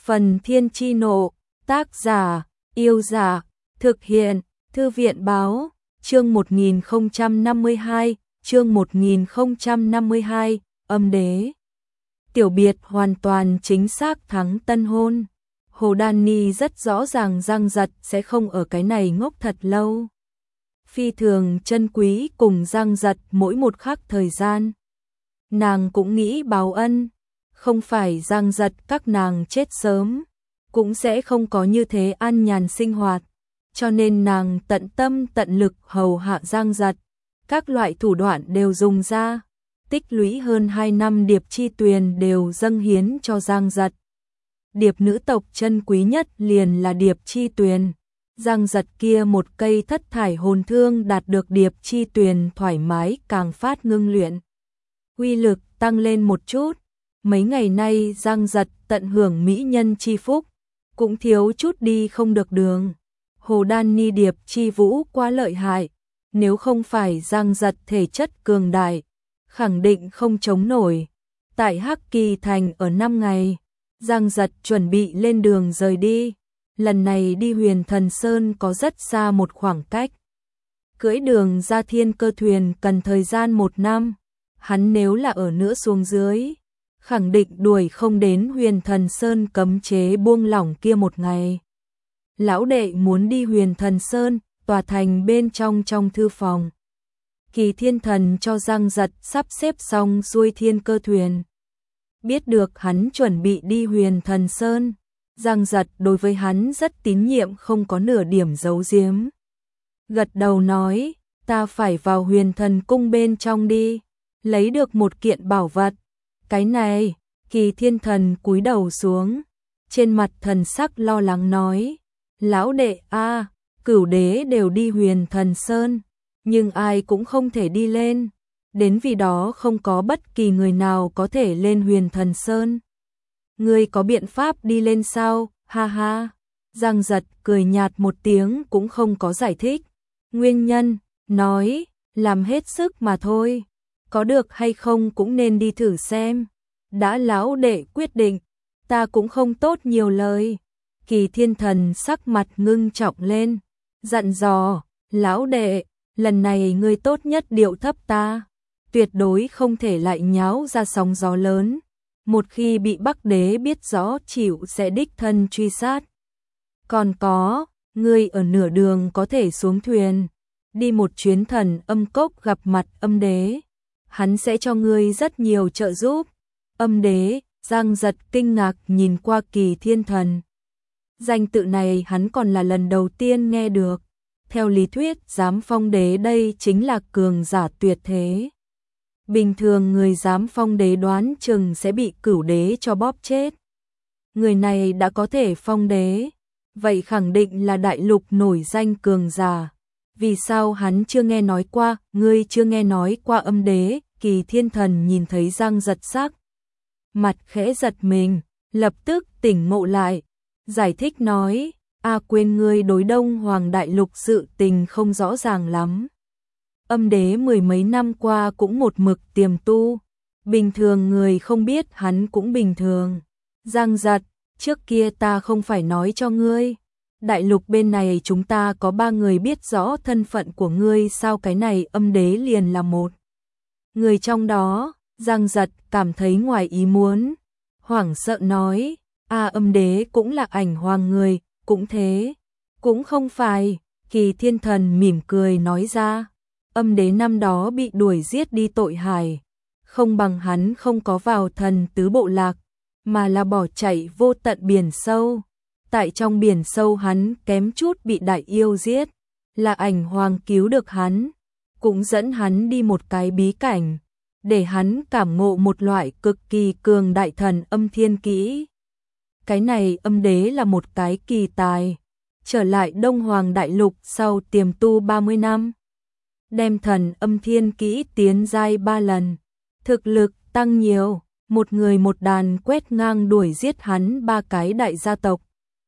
Phần Thiên Chi Nộ, tác giả, Yêu Giả, thực hiện, Thư viện Báo, chương 1052, chương 1052, âm đế. Tiểu biệt hoàn toàn chính xác thắng tân hôn. Hồ Đan Ni rất rõ ràng Giang Giật sẽ không ở cái này ngốc thật lâu. Phi thường trân quý cùng Giang Giật mỗi một khắc thời gian. Nàng cũng nghĩ báo ân, không phải Giang Giật các nàng chết sớm, cũng sẽ không có như thế an nhàn sinh hoạt, cho nên nàng tận tâm tận lực hầu hạ Giang Giật, các loại thủ đoạn đều dùng ra, tích lũy hơn 2 năm điệp chi tuyền đều dâng hiến cho Giang Giật. Điệp nữ tộc chân quý nhất liền là điệp chi tuyền. Giang Giật kia một cây thất thải hồn thương đạt được điệp chi tuyền thoải mái càng phát ngưng luyện. Uy lực tăng lên một chút. Mấy ngày nay Giang Giật tận hưởng mỹ nhân chi phúc, cũng thiếu chút đi không được đường. Hồ Đan Ni điệp chi vũ quá lợi hại, nếu không phải Giang Giật thể chất cường đại, khẳng định không chống nổi. Tại Hắc Kỳ Thành ở 5 ngày, Giang Giật chuẩn bị lên đường rời đi. Lần này đi Huyền Thần Sơn có rất xa một khoảng cách. Cưỡi đường ra thiên cơ thuyền cần thời gian 1 năm. Hắn nếu là ở nữa xuống dưới, khẳng định đuổi không đến Huyền Thần Sơn cấm chế buông lỏng kia một ngày. Lão đệ muốn đi Huyền Thần Sơn, tòa thành bên trong thư phòng. Kỳ Thiên Thần cho Giang Giật sắp xếp xong xuôi thiên cơ thuyền. Biết được hắn chuẩn bị đi Huyền Thần Sơn, Giang Giật đối với hắn rất tín nhiệm, không có nửa điểm giấu giếm. Gật đầu nói, ta phải vào Huyền Thần Cung bên trong đi, lấy được một kiện bảo vật. Cái này, Kỳ Thiên Thần cúi đầu xuống, trên mặt thần sắc lo lắng nói, lão đệ a, Cửu đế đều đi Huyền Thần Sơn, nhưng ai cũng không thể đi lên, đến vì đó không có bất kỳ người nào có thể lên Huyền Thần Sơn. Ngươi có biện pháp đi lên sao? Ha ha. Giang Giật cười nhạt một tiếng cũng không có giải thích. Nguyên nhân, nói, làm hết sức mà thôi. Có được hay không cũng nên đi thử xem. Đã lão đệ quyết định, ta cũng không tốt nhiều lời. Kỳ Thiên Thần sắc mặt ngưng trọng lên, dặn dò, lão đệ, lần này ngươi tốt nhất điệu thấp ta. Tuyệt đối không thể lại nháo ra sóng gió lớn. Một khi bị Bắc Đế biết rõ chịu sẽ đích thân truy sát. Còn có, ngươi ở nửa đường có thể xuống thuyền, đi một chuyến Thần Âm Cốc gặp mặt Âm Đế. Hắn sẽ cho ngươi rất nhiều trợ giúp. Âm Đế, Giang Giật kinh ngạc nhìn qua Kỳ Thiên Thần. Danh tự này hắn còn là lần đầu tiên nghe được. Theo lý thuyết, Giám Phong Đế đây chính là cường giả tuyệt thế. Bình thường người Giám Phong Đế đoán chừng sẽ bị Cửu đế cho bóp chết. Người này đã có thể phong đế, vậy khẳng định là đại lục nổi danh cường giả. Vì sao hắn chưa nghe nói qua, ngươi chưa nghe nói qua Âm Đế? Kỳ Thiên Thần nhìn thấy Giang Giật sắc mặt khẽ giật mình, lập tức tỉnh ngộ lại, giải thích nói, quên ngươi đối Đông Hoàng đại lục sự tình không rõ ràng lắm. Âm Đế 10 mấy năm qua cũng một mực tiềm tu, bình thường người không biết hắn cũng bình thường. Giang Giật, trước kia ta không phải nói cho ngươi, đại lục bên này chúng ta có 3 người biết rõ thân phận của ngươi sao? Cái này Âm Đế liền là một người trong đó. Giang Giật cảm thấy ngoài ý muốn, hoảng sợ nói, Âm Đế cũng là Ảnh Hoàng người, cũng thế, cũng không phải. Kỳ Thiên Thần mỉm cười nói ra, Âm Đế năm đó bị đuổi giết đi tội hài, không bằng hắn không có vào Thần Tứ Bộ Lạc, mà là bỏ chạy vô tận biển sâu. Tại trong biển sâu hắn kém chút bị đại yêu giết, là Ảnh Hoàng cứu được hắn, cũng dẫn hắn đi một cái bí cảnh, để hắn cảm ngộ một loại cực kỳ cường đại thần âm thiên kỹ. Cái này Âm Đế là một cái kỳ tài, trở lại Đông Hoàng đại lục sau tiềm tu 30 năm. Đem thần âm thiên kỹ tiến giai 3 lần, thực lực tăng nhiều, một người một đàn quét ngang đuổi giết hắn 3 cái đại gia tộc,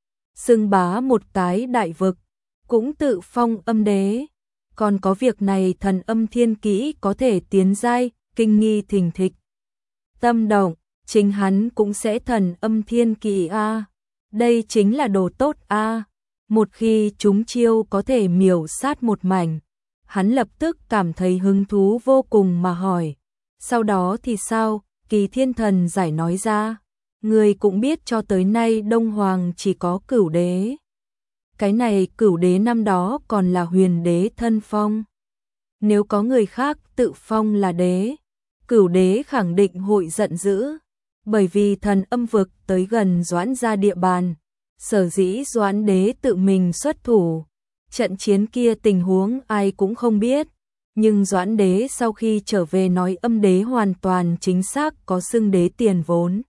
xưng bá một cái đại vực, cũng tự phong Âm Đế. Còn có việc này thần âm thiên kỹ có thể tiến giai, kinh nghi thình thịch. Tâm động, chính hắn cũng sẽ thần âm thiên kỹ a. Đây chính là đồ tốt a. Một khi chúng chiêu có thể miểu sát một mảnh, hắn lập tức cảm thấy hứng thú vô cùng mà hỏi. Sau đó thì sao? Kỳ Thiên Thần giải nói ra. Người cũng biết cho tới nay Đông Hoàng chỉ có Cửu Đế. Cái này Cửu Đế năm đó còn là Huyền Đế thân phong. Nếu có người khác tự phong là đế, Cửu Đế khẳng định hội giận dữ. Bởi vì thần âm vực tới gần Doãn gia địa bàn, sở dĩ Doãn Đế tự mình xuất thủ. Trận chiến kia tình huống ai cũng không biết, nhưng Doãn Đế sau khi trở về nói âm đế hoàn toàn chính xác có xưng đế tiền vốn.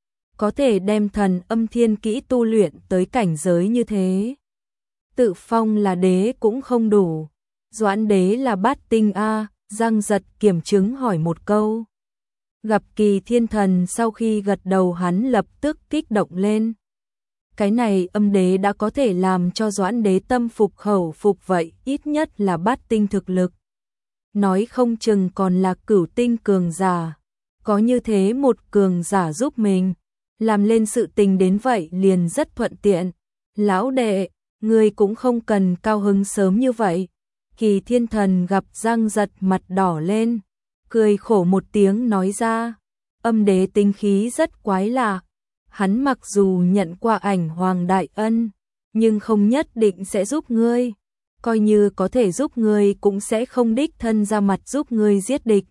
Có thể đem thần âm thiên kỹ tu luyện tới cảnh giới như thế. Tự phong là đế cũng không đủ. Doãn Đế là bát tinh a, Giang Giật kiểm chứng hỏi một câu. Gặp Kỳ Thiên Thần sau khi gật đầu hắn lập tức kích động lên. Cái này âm đế đã có thể làm cho Doãn Đế tâm phục khẩu phục vậy, ít nhất là bát tinh thực lực. Nói không chừng còn là cửu tinh cường giả. Có như thế một cường giả giúp mình, làm lên sự tình đến vậy liền rất thuận tiện. Lão đệ, ngươi cũng không cần cao hứng sớm như vậy. Kỳ Thiên Thần gặp Giang Giật mặt đỏ lên, cười khổ một tiếng nói ra. Âm đế tinh khí rất quái lạ. Hắn mặc dù nhận qua ảnh hoàng đại ân, nhưng không nhất định sẽ giúp ngươi. Coi như có thể giúp ngươi cũng sẽ không đích thân ra mặt giúp ngươi giết địch.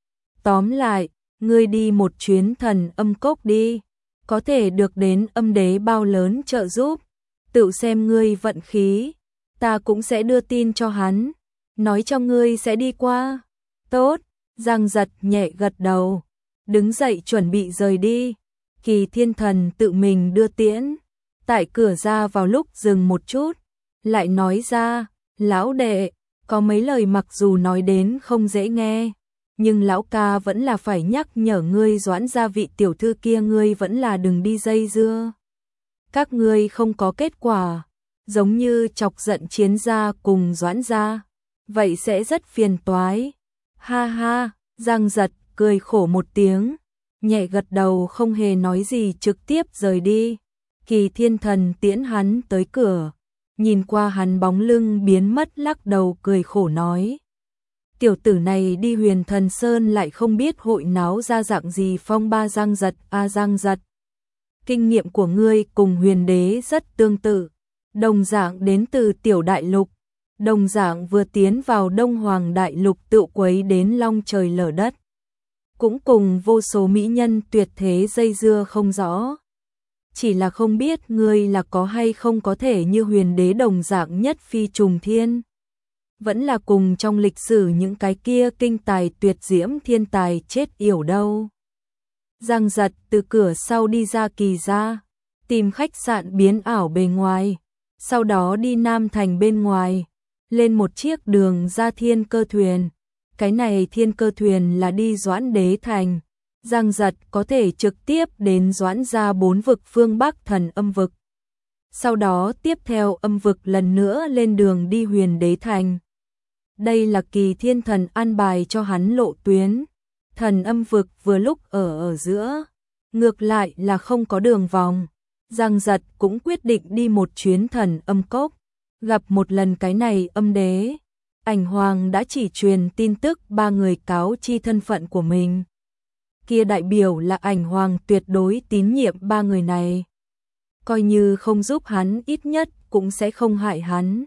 Tóm lại, ngươi đi một chuyến thần âm cốc đi, có thể được đến âm đế bao lớn trợ giúp. Tự xem ngươi vận khí, ta cũng sẽ đưa tin cho hắn, nói cho ngươi sẽ đi qua. Tốt, Giang Giật nhẹ gật đầu, đứng dậy chuẩn bị rời đi. Kỳ Thiên Thần tự mình đưa tiễn, tại cửa ra vào lúc dừng một chút, lại nói ra, lão đệ, có mấy lời mặc dù nói đến không dễ nghe, nhưng lão ca vẫn là phải nhắc nhở ngươi Doãn gia vị tiểu thư kia ngươi vẫn là đừng đi dây dưa. Các ngươi không có kết quả, giống như chọc giận Chiến gia cùng Doãn gia, vậy sẽ rất phiền toái. Ha ha, Giang Giật cười khổ một tiếng, nhẹ gật đầu không hề nói gì trực tiếp rời đi. Kỳ Thiên Thần tiễn hắn tới cửa, nhìn qua hắn bóng lưng biến mất lắc đầu cười khổ nói. Tiểu tử này đi Huyền Thần Sơn lại không biết hội náo ra dạng gì phong ba. Giang Giật Giang Giật, kinh nghiệm của ngươi cùng Huyền Đế rất tương tự, đồng dạng đến từ Tiểu Đại Lục, đồng dạng vừa tiến vào Đông Hoàng Đại Lục tự quấy đến long trời lở đất, cũng cùng vô số mỹ nhân tuyệt thế dây dưa không rõ. Chỉ là không biết ngươi là có hay không có thể như Huyền Đế đồng dạng nhất phi trùng thiên, vẫn là cùng trong lịch sử những cái kia kinh tài tuyệt diễm thiên tài chết yểu đâu. Giang Giật từ cửa sau đi ra Kỳ gia, tìm khách sạn biến ảo bề ngoài, sau đó đi Nam Thành bên ngoài, lên một chiếc đường ra Thiên Cơ thuyền. Cái này Thiên Cơ thuyền là đi Doãn Đế thành. Giang Giật có thể trực tiếp đến Doãn gia 4 vực phương Bắc thần âm vực. Sau đó tiếp theo âm vực lần nữa lên đường đi Huyền Đế thành. Đây là Kỳ Thiên Thần an bài cho hắn lộ tuyến. Thần âm vực vừa lúc ở giữa, ngược lại là không có đường vòng. Giang Giật cũng quyết định đi một chuyến thần âm cốc, gặp một lần cái này âm đế. Ảnh Hoàng đã chỉ truyền tin tức 3 người cáo chi thân phận của mình. Kia đại biểu là Ảnh Hoàng tuyệt đối tín nhiệm 3 người này. Coi như không giúp hắn ít nhất cũng sẽ không hại hắn.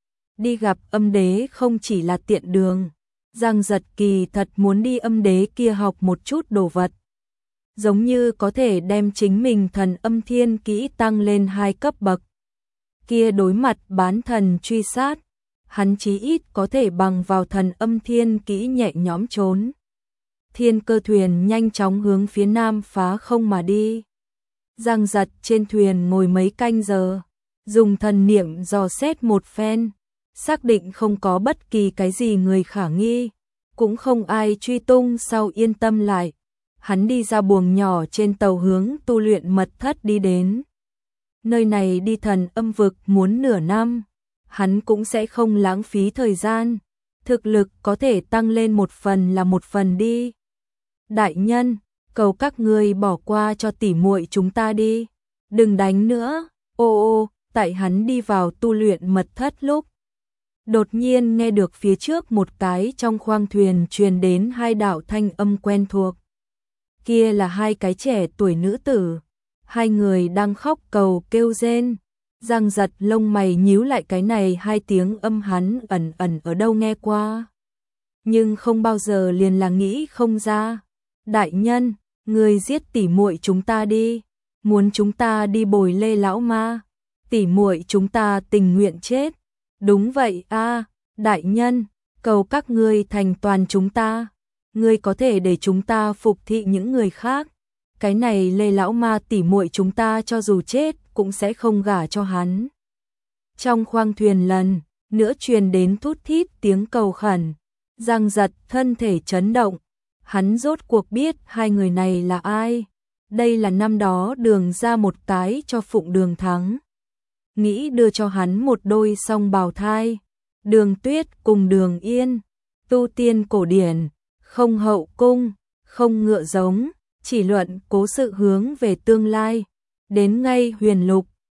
Đi gặp âm đế không chỉ là tiện đường. Giang Giật kỳ thật muốn đi âm đế kia học một chút đồ vật. Giống như có thể đem chính mình thần âm thiên kỹ tăng lên 2 cấp bậc. Kia đối mặt bán thần truy sát, hắn chí ít có thể bằng vào thần âm thiên kỹ nhẹ nhõm trốn. Thiên Cơ thuyền nhanh chóng hướng phía nam phá không mà đi. Giang Giật trên thuyền ngồi mấy canh giờ, dùng thần niệm dò xét một phen, xác định không có bất kỳ cái gì người khả nghi, cũng không ai truy tung sau yên tâm lại. Hắn đi ra buồng nhỏ trên tàu hướng tu luyện mật thất đi đến. Nơi này đi thần âm vực muốn nửa năm, hắn cũng sẽ không lãng phí thời gian, thực lực có thể tăng lên một phần là một phần đi. Đại nhân, cầu các ngươi bỏ qua cho tỉ muội chúng ta đi, đừng đánh nữa. Ô, tại hắn đi vào tu luyện mật thất lúc, đột nhiên nghe được phía trước một cái trong khoang thuyền truyền đến hai đạo thanh âm quen thuộc. Kia là hai cái trẻ tuổi nữ tử, hai người đang khóc cầu kêu rên. Giang Giật lông mày nhíu lại, cái này hai tiếng âm hắn ẩn ẩn ở đâu nghe qua, nhưng không bao giờ liền là nghĩ không ra. Đại nhân, người giết tỷ muội chúng ta đi, muốn chúng ta đi bồi Lê lão ma, tỷ muội chúng ta tình nguyện chết. Đúng vậy a, đại nhân, cầu các ngươi thành toàn chúng ta, ngươi có thể để chúng ta phục thị những người khác. Cái này Lê lão ma tỷ muội chúng ta cho dù chết cũng sẽ không gả cho hắn. Trong khoang thuyền lần nữa truyền đến thút thít tiếng cầu khẩn. Giang Giật thân thể chấn động, hắn rốt cuộc biết hai người này là ai. Đây là năm đó Đường ra một cái cho Phụng Đường Thắng, nghĩ đưa cho hắn một đôi song bào thai. Đường Tuyết cùng Đường Yên, tu tiên cổ điển, không hậu cung, không ngựa giống, chỉ luận cố sự hướng về tương lai. Đến ngay huyền lục,